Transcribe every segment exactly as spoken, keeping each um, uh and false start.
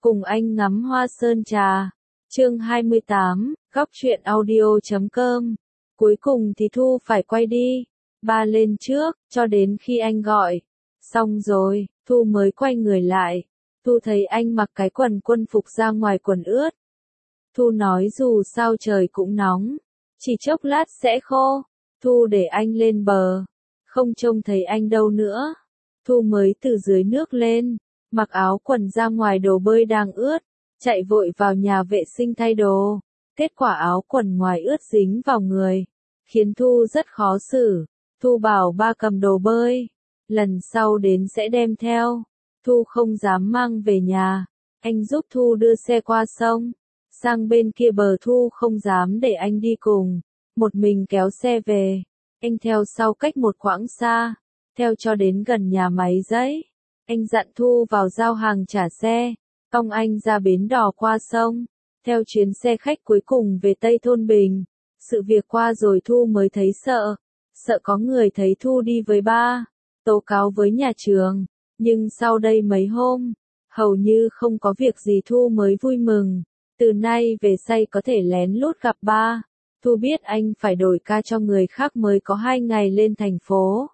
Cùng anh ngắm hoa sơn trà. Chương hai mươi tám, góc truyện audio chấm com. Cuối cùng thì Thu phải quay đi. Ba lên trước, cho đến khi anh gọi. Xong rồi, Thu mới quay người lại. Thu thấy anh mặc cái quần quân phục ra ngoài quần ướt. Thu nói dù sao trời cũng nóng. Chỉ chốc lát sẽ khô. Thu để anh lên bờ. Không trông thấy anh đâu nữa. Thu mới từ dưới nước lên. Mặc áo quần ra ngoài, đồ bơi đang ướt. Chạy vội vào nhà vệ sinh thay đồ. Kết quả áo quần ngoài ướt dính vào người. Khiến Thu rất khó xử. Thu bảo ba cầm đồ bơi. Lần sau đến sẽ đem theo. Thu không dám mang về nhà. Anh giúp Thu đưa xe qua sông. Sang bên kia bờ. Thu không dám để anh đi cùng. Một mình kéo xe về. Anh theo sau cách một quãng xa. Theo cho đến gần nhà máy giấy. Anh dặn Thu vào giao hàng trả xe. Cong anh ra bến đò qua sông. Theo chuyến xe khách cuối cùng về Tây Thôn Bình. Sự việc qua rồi Thu mới thấy sợ. Sợ có người thấy Thu đi với ba. Tố cáo với nhà trường. Nhưng sau đây mấy hôm. Hầu như không có việc gì Thu mới vui mừng. Từ nay về sau có thể lén lút gặp ba. Thu biết anh phải đổi ca cho người khác mới có hai ngày lên thành phố.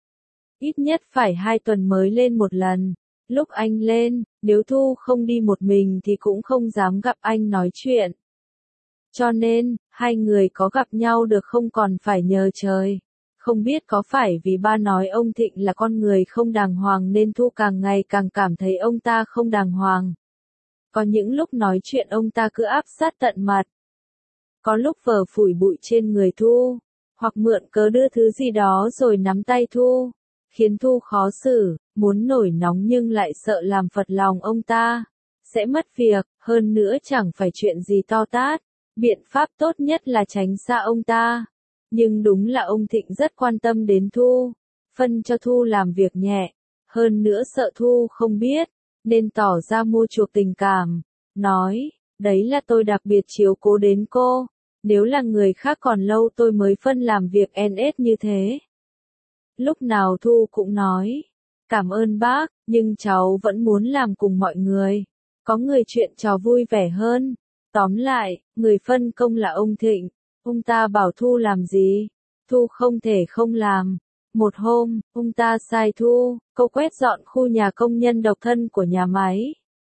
Ít nhất phải hai tuần mới lên một lần. Lúc anh lên, nếu Thu không đi một mình thì cũng không dám gặp anh nói chuyện. Cho nên, hai người có gặp nhau được không còn phải nhờ trời. Không biết có phải vì ba nói ông Thịnh là con người không đàng hoàng nên Thu càng ngày càng cảm thấy ông ta không đàng hoàng. Có những lúc nói chuyện ông ta cứ áp sát tận mặt. Có lúc vờ phủi bụi trên người Thu, hoặc mượn cớ đưa thứ gì đó rồi nắm tay Thu. Khiến Thu khó xử, muốn nổi nóng nhưng lại sợ làm phật lòng ông ta. Sẽ mất việc, hơn nữa chẳng phải chuyện gì to tát. Biện pháp tốt nhất là tránh xa ông ta. Nhưng đúng là ông Thịnh rất quan tâm đến Thu. Phân cho Thu làm việc nhẹ. Hơn nữa sợ Thu không biết, nên tỏ ra mua chuộc tình cảm. Nói, đấy là tôi đặc biệt chiếu cố đến cô. Nếu là người khác còn lâu tôi mới phân làm việc en ét như thế. Lúc nào Thu cũng nói, cảm ơn bác, nhưng cháu vẫn muốn làm cùng mọi người. Có người chuyện trò vui vẻ hơn. Tóm lại, người phân công là ông Thịnh. Ông ta bảo Thu làm gì? Thu không thể không làm. Một hôm, ông ta sai Thu, cô quét dọn khu nhà công nhân độc thân của nhà máy.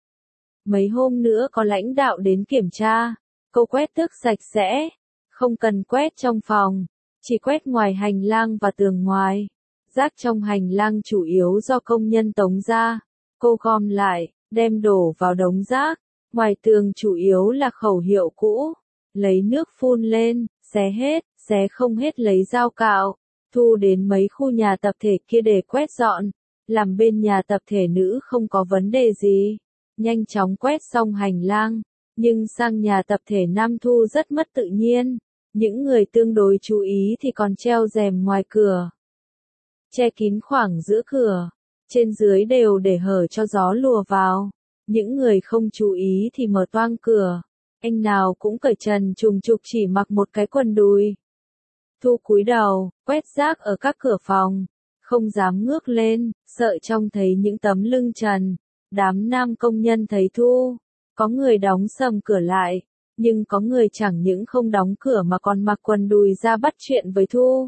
Mấy hôm nữa có lãnh đạo đến kiểm tra. Cô quét tước sạch sẽ. Không cần quét trong phòng. Chỉ quét ngoài hành lang và tường ngoài. Rác trong hành lang chủ yếu do công nhân tống ra. Cô gom lại, đem đổ vào đống rác. Ngoài tường chủ yếu là khẩu hiệu cũ. Lấy nước phun lên, xé hết, xé không hết lấy dao cạo. Thu đến mấy khu nhà tập thể kia để quét dọn. Làm bên nhà tập thể nữ không có vấn đề gì. Nhanh chóng quét xong hành lang. Nhưng sang nhà tập thể nam Thu rất mất tự nhiên. Những người tương đối chú ý thì còn treo rèm ngoài cửa. Che kín khoảng giữa cửa. Trên dưới đều để hở cho gió lùa vào. Những người không chú ý thì mở toang cửa. Anh nào cũng cởi trần trùng trục chỉ mặc một cái quần đùi. Thu cúi đầu, quét rác ở các cửa phòng. Không dám ngước lên, sợ trông thấy những tấm lưng trần. Đám nam công nhân thấy Thu. Có người đóng sầm cửa lại. Nhưng có người chẳng những không đóng cửa mà còn mặc quần đùi ra bắt chuyện với Thu.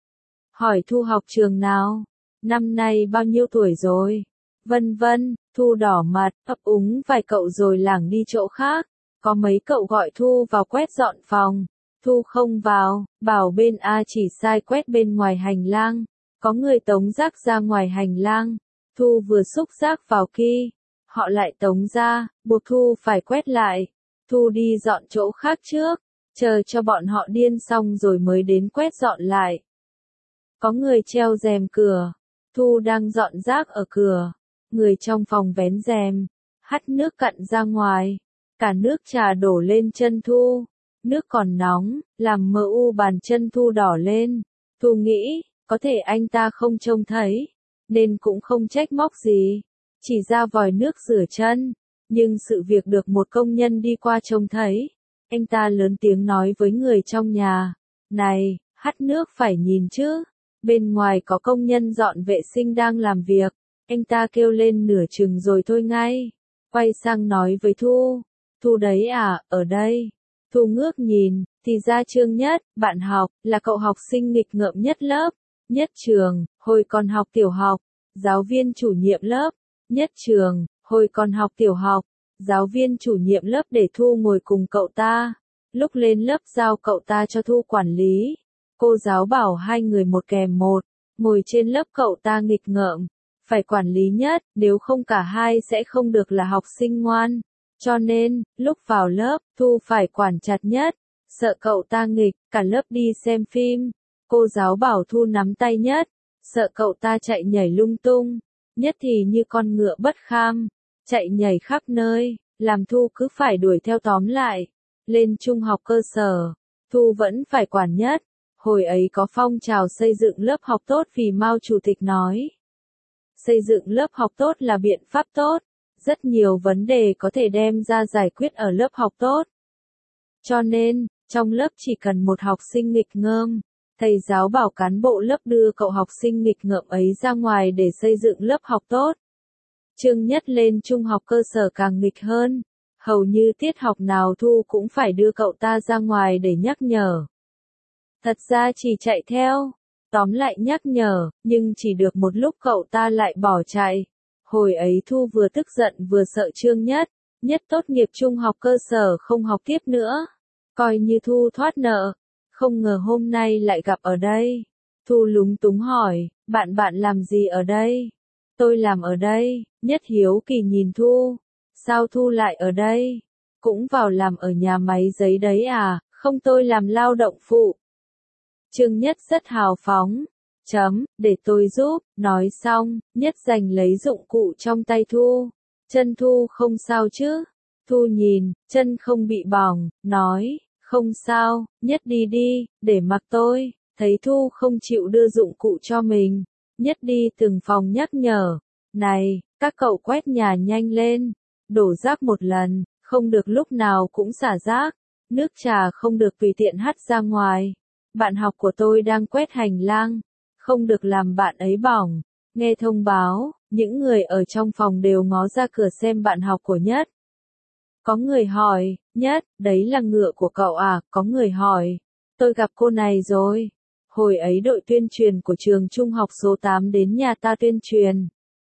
Hỏi Thu học trường nào? Năm nay bao nhiêu tuổi rồi? Vân vân, Thu đỏ mặt, ấp úng vài cậu rồi lảng đi chỗ khác. Có mấy cậu gọi Thu vào quét dọn phòng. Thu không vào, bảo bên A chỉ sai quét bên ngoài hành lang. Có người tống rác ra ngoài hành lang. Thu vừa xúc rác vào kia. Họ lại tống ra, buộc Thu phải quét lại. Thu đi dọn chỗ khác trước. Chờ cho bọn họ điên xong rồi mới đến quét dọn lại. Có người treo rèm cửa. Thu đang dọn rác ở cửa. Người trong phòng vén rèm. Hắt nước cặn ra ngoài. Cả nước trà đổ lên chân Thu. Nước còn nóng, làm mờ u bàn chân Thu đỏ lên. Thu nghĩ, có thể anh ta không trông thấy. Nên cũng không trách móc gì. Chỉ ra vòi nước rửa chân. Nhưng sự việc được một công nhân đi qua trông thấy. Anh ta lớn tiếng nói với người trong nhà. Này, hắt nước phải nhìn chứ. Bên ngoài có công nhân dọn vệ sinh đang làm việc. Anh ta kêu lên nửa chừng rồi thôi ngay. quay sang nói với Thu. Thu đấy à, ở đây. Thu ngước nhìn, thì ra Trương Nhất, bạn học, là cậu học sinh nghịch ngợm nhất lớp, nhất trường, hồi còn học tiểu học, giáo viên chủ nhiệm lớp, nhất trường, hồi còn học tiểu học, giáo viên chủ nhiệm lớp để Thu ngồi cùng cậu ta. Lúc lên lớp giao cậu ta cho Thu quản lý. Cô giáo bảo hai người một kèm một, ngồi trên lớp cậu ta nghịch ngợm, phải quản lý Nhất, nếu không cả hai sẽ không được là học sinh ngoan. Cho nên, lúc vào lớp, Thu phải quản chặt Nhất, sợ cậu ta nghịch, cả lớp đi xem phim. Cô giáo bảo Thu nắm tay Nhất, sợ cậu ta chạy nhảy lung tung. Nhất thì như con ngựa bất kham, chạy nhảy khắp nơi, làm Thu cứ phải đuổi theo tóm lại. Lên trung học cơ sở, Thu vẫn phải quản Nhất. Hồi ấy có phong trào xây dựng lớp học tốt vì Mao Chủ tịch nói. Xây dựng lớp học tốt là biện pháp tốt. Rất nhiều vấn đề có thể đem ra giải quyết ở lớp học tốt. Cho nên, trong lớp chỉ cần một học sinh nghịch ngợm, thầy giáo bảo cán bộ lớp đưa cậu học sinh nghịch ngợm ấy ra ngoài để xây dựng lớp học tốt. Trương Nhất lên trung học cơ sở càng nghịch hơn, hầu như tiết học nào Thu cũng phải đưa cậu ta ra ngoài để nhắc nhở. Thật ra chỉ chạy theo, tóm lại nhắc nhở, nhưng chỉ được một lúc cậu ta lại bỏ chạy. Hồi ấy Thu vừa tức giận vừa sợ Trương Nhất, Nhất tốt nghiệp trung học cơ sở không học tiếp nữa. Coi như Thu thoát nợ, không ngờ hôm nay lại gặp ở đây. Thu lúng túng hỏi, bạn bạn làm gì ở đây? Tôi làm ở đây. Nhất hiếu kỳ nhìn Thu. Sao Thu lại ở đây? Cũng vào làm ở nhà máy giấy đấy à, không tôi làm lao động phụ. Trương Nhất rất hào phóng. Chấm, để tôi giúp, nói xong, Nhất giành lấy dụng cụ trong tay Thu. Chân Thu không sao chứ? Thu nhìn, chân không bị bỏng, nói, không sao, Nhất đi đi, để mặc tôi. Thấy Thu không chịu đưa dụng cụ cho mình, Nhất đi từng phòng nhắc nhở. Này, các cậu quét nhà nhanh lên, đổ rác một lần, không được lúc nào cũng xả rác, nước trà không được tùy tiện hắt ra ngoài. Bạn học của tôi đang quét hành lang, không được làm bạn ấy bỏng. Nghe thông báo, những người ở trong phòng đều ngó ra cửa xem bạn học của Nhất. Có người hỏi, Nhất, đấy là ngựa của cậu à? Có người hỏi, tôi gặp cô này rồi. Hồi ấy đội tuyên truyền của trường trung học số tám đến nhà ta tuyên truyền.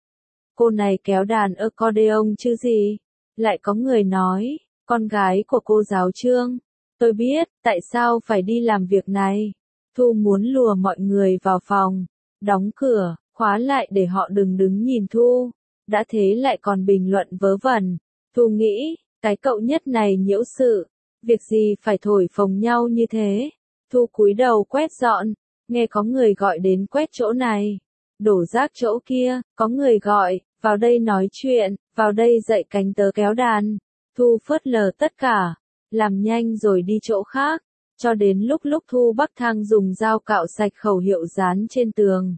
Cô này kéo đàn accordion chứ gì? Lại có người nói, con gái của cô giáo Trương. Tôi biết, tại sao phải đi làm việc này. Thu muốn lùa mọi người vào phòng, đóng cửa, khóa lại để họ đừng đứng nhìn Thu. Đã thế lại còn bình luận vớ vẩn. Thu nghĩ, cái cậu Nhất này nhiễu sự. Việc gì phải thổi phồng nhau như thế. Thu cúi đầu quét dọn, nghe có người gọi đến quét chỗ này, đổ rác chỗ kia, có người gọi, vào đây nói chuyện, vào đây dạy cánh tớ kéo đàn. Thu phớt lờ tất cả, làm nhanh rồi đi chỗ khác, cho đến lúc lúc Thu Bắc Thang dùng dao cạo sạch khẩu hiệu dán trên tường.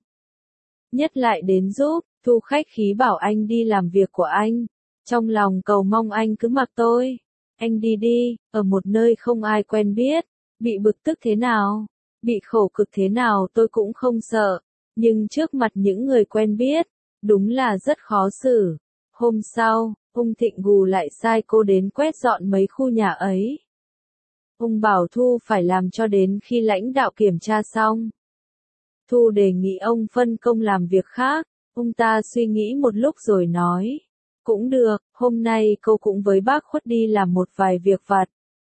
Nhất lại đến giúp, Thu khách khí bảo anh đi làm việc của anh, trong lòng cầu mong anh cứ mặc tôi. Anh đi đi, ở một nơi không ai quen biết, bị bực tức thế nào, bị khổ cực thế nào tôi cũng không sợ, nhưng trước mặt những người quen biết, đúng là rất khó xử. Hôm sau, ông Thịnh gù lại sai cô đến quét dọn mấy khu nhà ấy. Ông bảo Thu phải làm cho đến khi lãnh đạo kiểm tra xong. Thu đề nghị ông phân công làm việc khác, ông ta suy nghĩ một lúc rồi nói. Cũng được, hôm nay cô cũng với bác Khuất đi làm một vài việc vặt.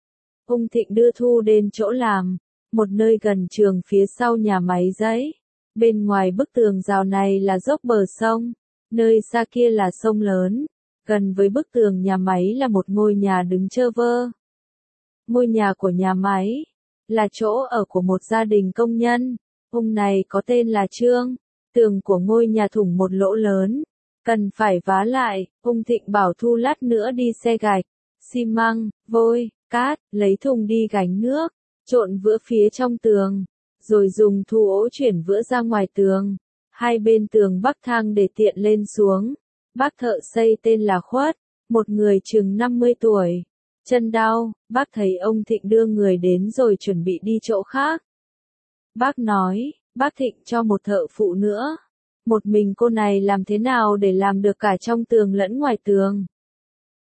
Ông Thịnh đưa Thu đến chỗ làm, một nơi gần trường phía sau nhà máy giấy. Bên ngoài bức tường rào này là dốc bờ sông, nơi xa kia là sông lớn. Gần với bức tường nhà máy là một ngôi nhà đứng trơ vơ. Ngôi nhà của nhà máy là chỗ ở của một gia đình công nhân. Ông này có tên là Trương. Tường của ngôi nhà thủng một lỗ lớn, cần phải vá lại. Ông Thịnh bảo Thu lát nữa đi xe gạch, xi măng, vôi, cát, lấy thùng đi gánh nước, trộn vữa phía trong tường, rồi dùng thu ổ chuyển vữa ra ngoài tường. Hai bên tường bắc thang để tiện lên xuống. Bác thợ xây tên là Khuất, một người chừng năm mươi tuổi. Chân đau, bác thấy ông Thịnh đưa người đến rồi chuẩn bị đi chỗ khác. Bác nói, bác Thịnh cho một thợ phụ nữa. Một mình cô này làm thế nào để làm được cả trong tường lẫn ngoài tường?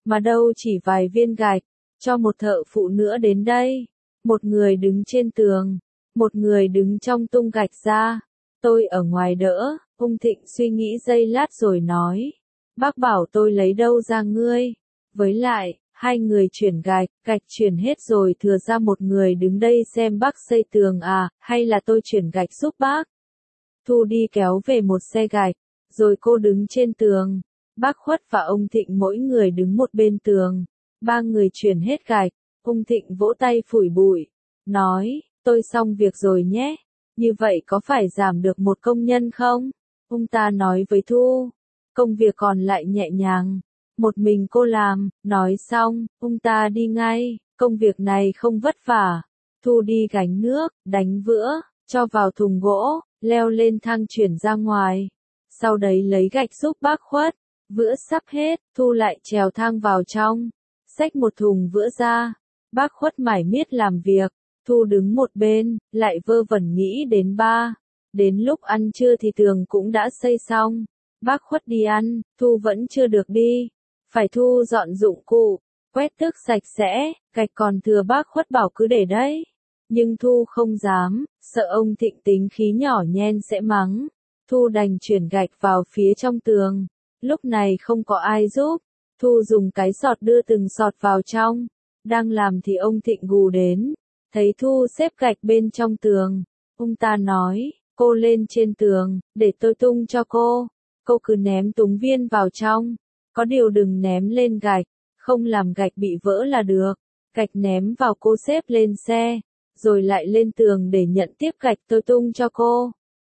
mà đâu chỉ vài viên gạch, cho một thợ phụ nữa đến đây. Một người đứng trên tường, một người đứng trong tung gạch ra, tôi ở ngoài đỡ. Ung Thịnh suy nghĩ giây lát rồi nói, bác bảo tôi lấy đâu ra ngươi, với lại, hai người chuyển gạch, gạch chuyển hết rồi thừa ra một người đứng đây xem bác xây tường à, hay là tôi chuyển gạch giúp bác. Thu đi kéo về một xe gạch, rồi cô đứng trên tường, bác Khuất và ông Thịnh mỗi người đứng một bên tường, ba người chuyển hết gạch. Ung Thịnh vỗ tay phủi bụi, nói, tôi xong việc rồi nhé, như vậy có phải giảm được một công nhân không? Ông ta nói với Thu, công việc còn lại nhẹ nhàng, một mình cô làm. Nói xong, ông ta đi ngay, công việc này không vất vả. Thu đi gánh nước, đánh vữa, cho vào thùng gỗ, leo lên thang chuyển ra ngoài. Sau đấy lấy gạch giúp bác Khuất, vữa sắp hết, Thu lại trèo thang vào trong, xách một thùng vữa ra. Bác Khuất mải miết làm việc, Thu đứng một bên, lại vơ vẩn nghĩ đến ba. Đến lúc ăn trưa thì tường cũng đã xây xong. Bác Khuất đi ăn, Thu vẫn chưa được đi. Phải Thu dọn dụng cụ, quét tước sạch sẽ, gạch còn thừa bác Khuất bảo cứ để đấy. Nhưng Thu không dám, sợ ông Thịnh tính khí nhỏ nhen sẽ mắng. Thu đành chuyển gạch vào phía trong tường. Lúc này không có ai giúp, Thu dùng cái sọt đưa từng sọt vào trong. Đang làm thì ông Thịnh gù đến, thấy Thu xếp gạch bên trong tường. Ông ta nói, cô lên trên tường, để tôi tung cho cô. Cô cứ ném túng viên vào trong, có điều đừng ném lên gạch, không làm gạch bị vỡ là được. Gạch ném vào cô xếp lên xe, rồi lại lên tường để nhận tiếp gạch tôi tung cho cô.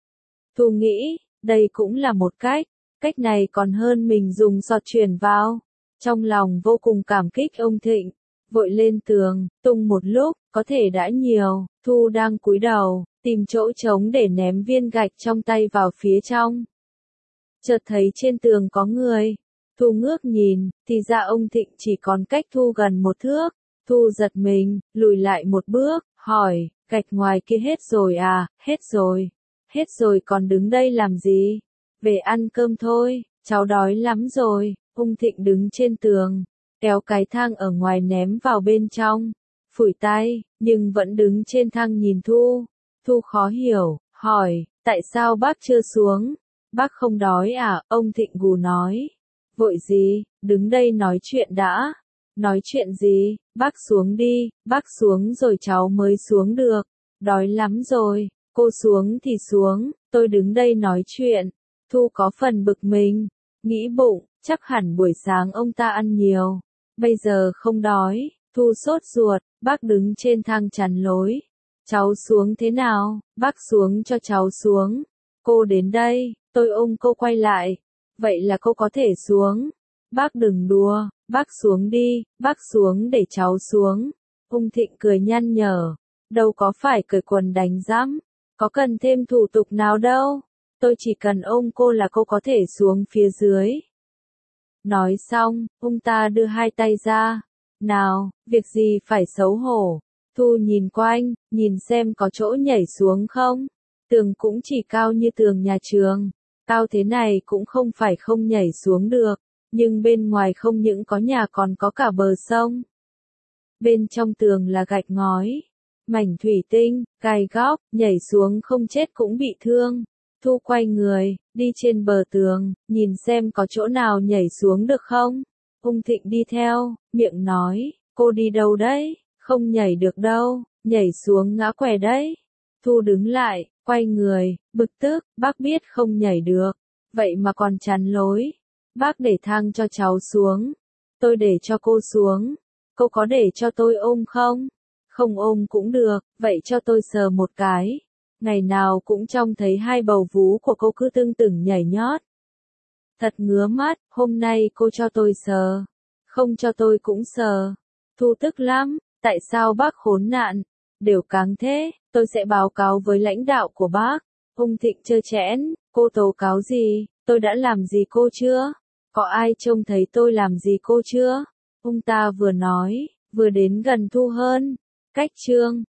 Thu nghĩ, đây cũng là một cách, cách này còn hơn mình dùng sọt chuyển vào. Trong lòng vô cùng cảm kích ông Thịnh, vội lên tường, tung một lúc, có thể đã nhiều. Thu đang cúi đầu, tìm chỗ trống để ném viên gạch trong tay vào phía trong. Chợt thấy trên tường có người. Thu ngước nhìn, thì ra ông Thịnh chỉ còn cách Thu gần một thước. Thu giật mình, lùi lại một bước, hỏi, gạch ngoài kia hết rồi à? Hết rồi. Hết rồi còn đứng đây làm gì? Về ăn cơm thôi, cháu đói lắm rồi. Ông Thịnh đứng trên tường, kéo cái thang ở ngoài ném vào bên trong, phủi tay, nhưng vẫn đứng trên thang nhìn Thu. Thu khó hiểu, hỏi, tại sao bác chưa xuống? Bác không đói à? Ông Thịnh gù nói. Vội gì, đứng đây nói chuyện đã. Nói chuyện gì, bác xuống đi, bác xuống rồi cháu mới xuống được. Đói lắm rồi, cô xuống thì xuống, tôi đứng đây nói chuyện. Thu có phần bực mình, nghĩ bụng, chắc hẳn buổi sáng ông ta ăn nhiều, bây giờ không đói. Thu sốt ruột, bác đứng trên thang chắn lối. Cháu xuống thế nào? Bác xuống cho cháu xuống. Cô đến đây, tôi ôm cô quay lại. Vậy là cô có thể xuống. Bác đừng đùa, bác xuống đi, bác xuống để cháu xuống. Ung Thịnh cười nhăn nhở, đâu có phải cởi quần đánh giám, có cần thêm thủ tục nào đâu. Tôi chỉ cần ôm cô là cô có thể xuống phía dưới. Nói xong, ông ta đưa hai tay ra. Nào, việc gì phải xấu hổ. Thu nhìn quanh, nhìn xem có chỗ nhảy xuống không. Tường cũng chỉ cao như tường nhà trường. Cao thế này cũng không phải không nhảy xuống được. Nhưng bên ngoài không những có nhà còn có cả bờ sông. Bên trong tường là gạch ngói, mảnh thủy tinh, gai góc, nhảy xuống không chết cũng bị thương. Thu quay người, đi trên bờ tường, nhìn xem có chỗ nào nhảy xuống được không. Ung Thịnh đi theo, miệng nói, cô đi đâu đấy, không nhảy được đâu, nhảy xuống ngã què đấy. Thu đứng lại, quay người, bực tức, bác biết không nhảy được, vậy mà còn chắn lối. Bác để thang cho cháu xuống, tôi để cho cô xuống, cô có để cho tôi ôm không? Không ôm cũng được, vậy cho tôi sờ một cái. Ngày nào cũng trông thấy hai bầu vú của cô cứ tưng tửng nhảy nhót. Thật ngứa mắt, hôm nay cô cho tôi sờ, không cho tôi cũng sờ. Thu tức lắm, tại sao bác khốn nạn, đều cáng thế, tôi sẽ báo cáo với lãnh đạo của bác. Ung Thịnh trơ trẽn, cô tố cáo gì, tôi đã làm gì cô chưa? Có ai trông thấy tôi làm gì cô chưa? Ông ta vừa nói, vừa đến gần Thu hơn. Cách chương